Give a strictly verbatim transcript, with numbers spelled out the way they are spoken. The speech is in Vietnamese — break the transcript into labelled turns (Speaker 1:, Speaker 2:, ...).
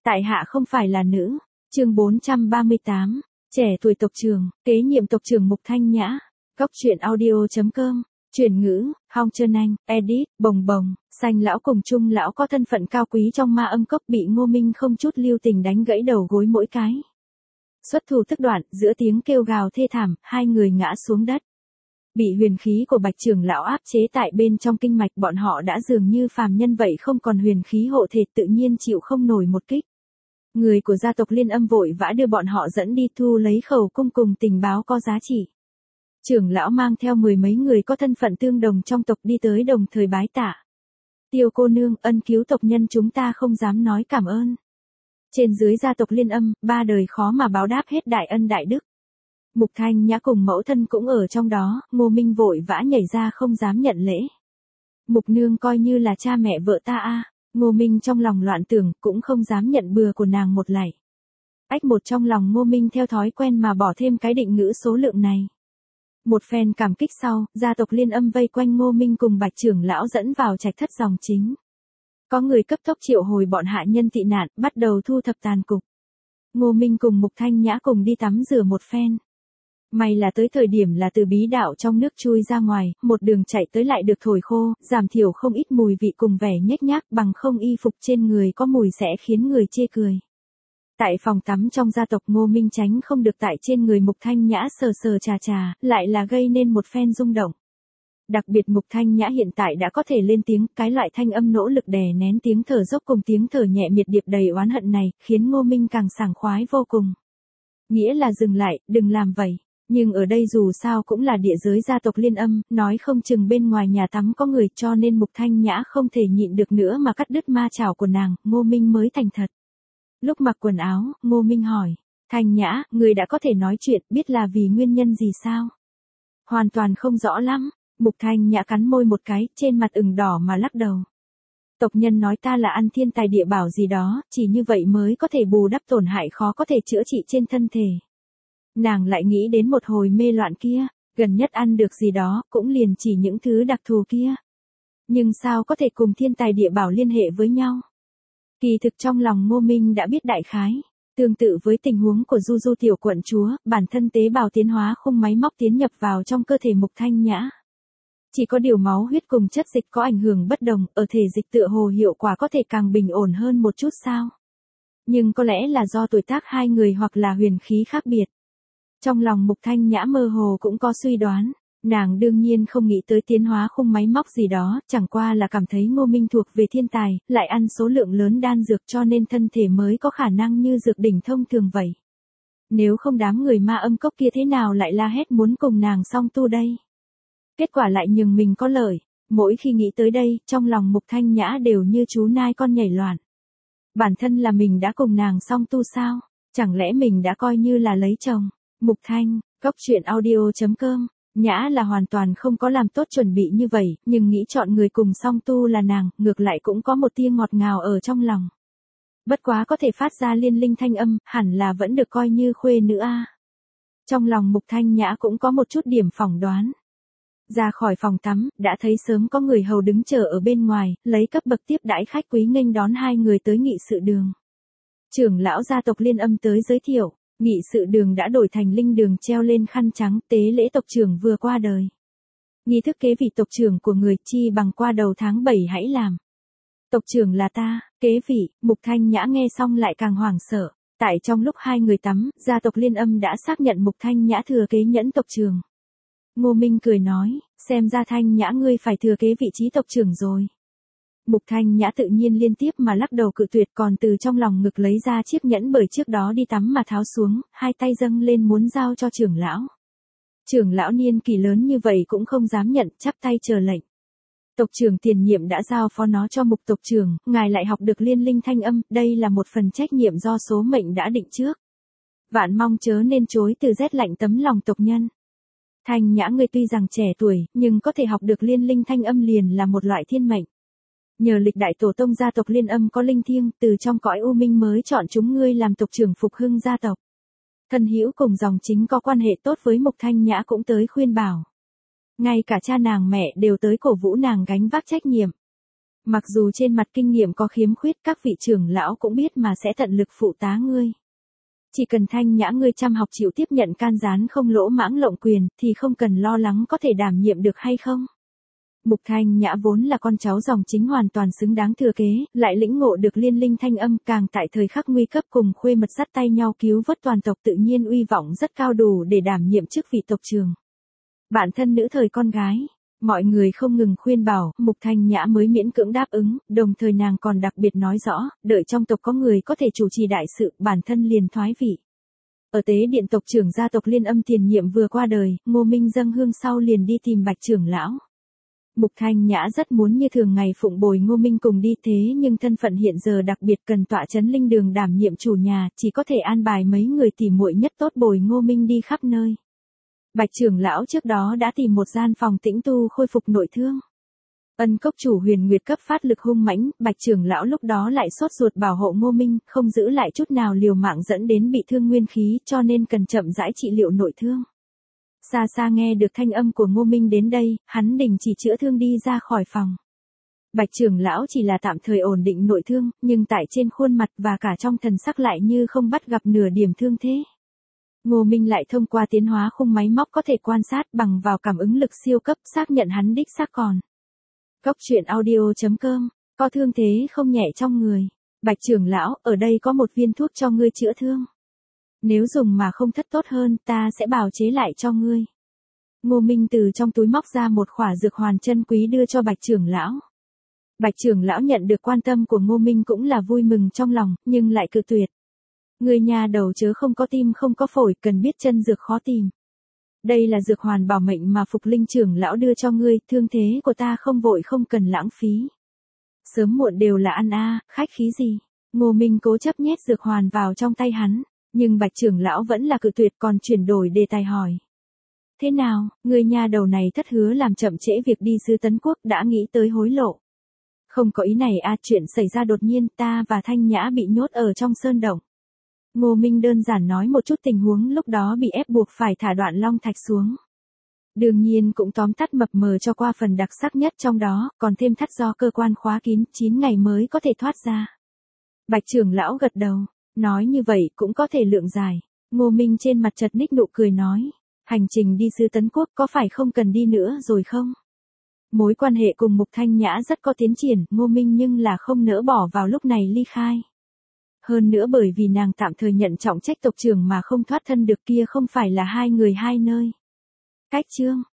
Speaker 1: Tại hạ không phải là nữ. Chương bốn trăm ba mươi tám. Trẻ tuổi tộc trưởng, kế nhiệm tộc trưởng Mục Thanh Nhã. Góc truyện audio chấm com. Chuyển ngữ, Hong Trân Anh, edit, Bồng Bồng. Sanh lão cùng Trung lão có thân phận cao quý trong ma âm cốc bị Ngô Minh không chút lưu tình đánh gãy đầu gối mỗi cái. Xuất thủ tức đoạn, giữa tiếng kêu gào thê thảm, hai người ngã xuống đất. Bị huyền khí của Bạch trưởng lão áp chế tại bên trong kinh mạch, bọn họ đã dường như phàm nhân vậy, không còn huyền khí hộ thể, tự nhiên chịu không nổi một kích. Người của gia tộc Liên Âm vội vã đưa bọn họ dẫn đi thu lấy khẩu cung cùng tình báo có giá trị. Trưởng lão mang theo mười mấy người có thân phận tương đồng trong tộc đi tới đồng thời bái tạ. Tiêu cô nương, ân cứu tộc nhân chúng ta không dám nói cảm ơn. Trên dưới gia tộc Liên Âm, ba đời khó mà báo đáp hết đại ân đại đức. Mục Thanh Nhã cùng mẫu thân cũng ở trong đó, Ngô Minh vội vã nhảy ra không dám nhận lễ. Mục nương coi như là cha mẹ vợ ta a. Ngô Minh trong lòng loạn tưởng, cũng không dám nhận bừa của nàng một lạy. Ách một trong lòng Ngô Minh theo thói quen mà bỏ thêm cái định ngữ số lượng này. Một phen cảm kích sau, gia tộc Liên Âm vây quanh Ngô Minh cùng Bạch trưởng lão dẫn vào trạch thất dòng chính. Có người cấp tốc triệu hồi bọn hạ nhân tị nạn, bắt đầu thu thập tàn cục. Ngô Minh cùng Mục Thanh Nhã cùng đi tắm rửa một phen. May là tới thời điểm là từ bí đạo trong nước chui ra ngoài, một đường chạy tới lại được thổi khô, giảm thiểu không ít mùi vị cùng vẻ nhếch nhác, bằng không y phục trên người có mùi sẽ khiến người chê cười. Tại phòng tắm trong gia tộc Ngô Minh tránh không được tại trên người Mục Thanh Nhã sờ sờ trà trà, lại là gây nên một phen rung động. Đặc biệt Mục Thanh Nhã hiện tại đã có thể lên tiếng, cái loại thanh âm nỗ lực đè nén tiếng thở dốc cùng tiếng thở nhẹ miệt điệp đầy oán hận này, khiến Ngô Minh càng sảng khoái vô cùng. Nghĩa là dừng lại, đừng làm vậy. Nhưng ở đây dù sao cũng là địa giới gia tộc Liên Âm, nói không chừng bên ngoài nhà tắm có người, cho nên Mục Thanh Nhã không thể nhịn được nữa mà cắt đứt ma chảo của nàng, Ngô Minh mới thành thật. Lúc mặc quần áo, Ngô Minh hỏi, Thanh Nhã, người đã có thể nói chuyện, biết là vì nguyên nhân gì sao? Hoàn toàn không rõ lắm. Mục Thanh Nhã cắn môi một cái, trên mặt ửng đỏ mà lắc đầu. Tộc nhân nói ta là ăn thiên tài địa bảo gì đó, chỉ như vậy mới có thể bù đắp tổn hại khó có thể chữa trị trên thân thể. Nàng lại nghĩ đến một hồi mê loạn kia, gần nhất ăn được gì đó, cũng liền chỉ những thứ đặc thù kia. Nhưng sao có thể cùng thiên tài địa bảo liên hệ với nhau? Kỳ thực trong lòng Ngô Minh đã biết đại khái, tương tự với tình huống của Du Du tiểu quận chúa, bản thân tế bào tiến hóa khung máy móc tiến nhập vào trong cơ thể Mục Thanh Nhã. Chỉ có điều máu huyết cùng chất dịch có ảnh hưởng bất đồng, ở thể dịch tựa hồ hiệu quả có thể càng bình ổn hơn một chút sao? Nhưng có lẽ là do tuổi tác hai người hoặc là huyền khí khác biệt. Trong lòng Mục Thanh Nhã mơ hồ cũng có suy đoán, nàng đương nhiên không nghĩ tới tiến hóa khung máy móc gì đó, chẳng qua là cảm thấy Ngô Minh thuộc về thiên tài, lại ăn số lượng lớn đan dược cho nên thân thể mới có khả năng như dược đỉnh thông thường vậy. Nếu không đám người ma âm cốc kia thế nào lại la hét muốn cùng nàng song tu đây? Kết quả lại nhường mình có lợi, mỗi khi nghĩ tới đây, trong lòng Mục Thanh Nhã đều như chú nai con nhảy loạn. Bản thân là mình đã cùng nàng song tu sao? Chẳng lẽ mình đã coi như là lấy chồng? Mục Thanh, góc truyện audio chấm com. Nhã là hoàn toàn không có làm tốt chuẩn bị như vậy, nhưng nghĩ chọn người cùng song tu là nàng, ngược lại cũng có một tia ngọt ngào ở trong lòng. Bất quá có thể phát ra liên linh thanh âm, hẳn là vẫn được coi như khuê nữ a. Trong lòng Mục Thanh Nhã cũng có một chút điểm phỏng đoán. Ra khỏi phòng tắm, đã thấy sớm có người hầu đứng chờ ở bên ngoài, lấy cấp bậc tiếp đãi khách quý nghênh đón hai người tới nghị sự đường. Trưởng lão gia tộc Liên Âm tới giới thiệu. Nghị sự đường đã đổi thành linh đường treo lên khăn trắng, tế lễ tộc trưởng vừa qua đời. Nghi thức kế vị tộc trưởng của người chi bằng qua đầu tháng bảy hãy làm. Tộc trưởng là ta, kế vị. Mục Thanh Nhã nghe xong lại càng hoảng sợ. Tại trong lúc hai người tắm, gia tộc Liên Âm đã xác nhận Mục Thanh Nhã thừa kế nhẫn tộc trưởng. Ngô Minh cười nói, xem ra Thanh Nhã ngươi phải thừa kế vị trí tộc trưởng rồi. Mục Thanh Nhã tự nhiên liên tiếp mà lắc đầu cự tuyệt, còn từ trong lòng ngực lấy ra chiếc nhẫn bởi trước đó đi tắm mà tháo xuống, hai tay dâng lên muốn giao cho trưởng lão. Trưởng lão niên kỳ lớn như vậy cũng không dám nhận, chắp tay chờ lệnh. Tộc trưởng tiền nhiệm đã giao phó nó cho Mục tộc trưởng, ngài lại học được liên linh thanh âm, đây là một phần trách nhiệm do số mệnh đã định trước. Vạn mong chớ nên chối từ rét lạnh tấm lòng tộc nhân. Thanh Nhã ngươi tuy rằng trẻ tuổi, nhưng có thể học được liên linh thanh âm liền là một loại thiên mệnh. Nhờ lịch đại tổ tông gia tộc Liên Âm có linh thiêng, từ trong cõi u minh mới chọn chúng ngươi làm tộc trưởng phục hưng gia tộc. Thân hữu cùng dòng chính có quan hệ tốt với Mục Thanh Nhã cũng tới khuyên bảo. Ngay cả cha nàng mẹ đều tới cổ vũ nàng gánh vác trách nhiệm. Mặc dù trên mặt kinh nghiệm có khiếm khuyết, các vị trưởng lão cũng biết mà sẽ tận lực phụ tá ngươi. Chỉ cần Thanh Nhã ngươi chăm học chịu tiếp nhận can gián không lỗ mãng lộng quyền, thì không cần lo lắng có thể đảm nhiệm được hay không. Mục Thanh Nhã vốn là con cháu dòng chính hoàn toàn xứng đáng thừa kế, lại lĩnh ngộ được liên linh thanh âm, càng tại thời khắc nguy cấp cùng khuê mật dắt tay nhau cứu vớt toàn tộc, tự nhiên uy vọng rất cao, đủ để đảm nhiệm chức vị tộc trưởng. Bản thân nữ thời con gái, mọi người không ngừng khuyên bảo, Mục Thanh Nhã mới miễn cưỡng đáp ứng, đồng thời nàng còn đặc biệt nói rõ, đợi trong tộc có người có thể chủ trì đại sự, bản thân liền thoái vị. Ở tế điện tộc trưởng gia tộc Liên Âm tiền nhiệm vừa qua đời, Ngô Minh dâng hương sau liền đi tìm Bạch trưởng lão. Mục Thanh Nhã rất muốn như thường ngày phụng bồi Ngô Minh cùng đi, thế nhưng thân phận hiện giờ đặc biệt cần tọa chấn linh đường đảm nhiệm chủ nhà, chỉ có thể an bài mấy người tỉ muội nhất tốt bồi Ngô Minh đi khắp nơi. Bạch trưởng lão trước đó đã tìm một gian phòng tĩnh tu khôi phục nội thương. Ân cốc chủ Huyền Nguyệt cấp phát lực hung mãnh, Bạch trưởng lão lúc đó lại sốt ruột bảo hộ Ngô Minh, không giữ lại chút nào liều mạng dẫn đến bị thương nguyên khí, cho nên cần chậm rãi trị liệu nội thương. Xa xa nghe được thanh âm của Ngô Minh đến đây, hắn đình chỉ chữa thương đi ra khỏi phòng. Bạch trưởng lão chỉ là tạm thời ổn định nội thương, nhưng tại trên khuôn mặt và cả trong thần sắc lại như không bắt gặp nửa điểm thương thế. Ngô Minh lại thông qua tiến hóa khung máy móc có thể quan sát bằng vào cảm ứng lực siêu cấp, xác nhận hắn đích xác còn. Cốc truyện audio chấm com, có thương thế không nhẹ trong người. Bạch trưởng lão, ở đây có một viên thuốc cho ngươi chữa thương. Nếu dùng mà không thất tốt hơn, ta sẽ bào chế lại cho ngươi. Ngô Minh từ trong túi móc ra một khỏa dược hoàn chân quý đưa cho Bạch trưởng lão. Bạch trưởng lão nhận được quan tâm của Ngô Minh cũng là vui mừng trong lòng, nhưng lại cự tuyệt. Ngươi nhà đầu chớ không có tim không có phổi, cần biết chân dược khó tìm. Đây là dược hoàn bảo mệnh mà Phục Linh trưởng lão đưa cho ngươi, thương thế của ta không vội không cần lãng phí. Sớm muộn đều là ăn a, khách khí gì. Ngô Minh cố chấp nhét dược hoàn vào trong tay hắn, nhưng Bạch trưởng lão vẫn là cự tuyệt, còn chuyển đổi đề tài hỏi. Thế nào, ngươi nhà đầu này thất hứa làm chậm trễ việc đi Sư Tấn Quốc, đã nghĩ tới hối lộ. Không có ý này a, chuyện xảy ra đột nhiên, ta và Thanh Nhã bị nhốt ở trong sơn động. Ngô Minh đơn giản nói một chút tình huống lúc đó bị ép buộc phải thả đoạn long thạch xuống. Đương nhiên cũng tóm tắt mập mờ cho qua phần đặc sắc nhất trong đó, còn thêm thắt do cơ quan khóa kín, chín ngày mới có thể thoát ra. Bạch trưởng lão gật đầu, nói như vậy cũng có thể lượng dài. Ngô Minh trên mặt chật ních nụ cười nói, hành trình đi Sư Tấn Quốc có phải không cần đi nữa rồi không? Mối quan hệ cùng Mục Thanh Nhã rất có tiến triển, Ngô Minh nhưng là không nỡ bỏ vào lúc này ly khai. Hơn nữa bởi vì nàng tạm thời nhận trọng trách tộc trưởng mà không thoát thân được, kia không phải là hai người hai nơi. Cách chương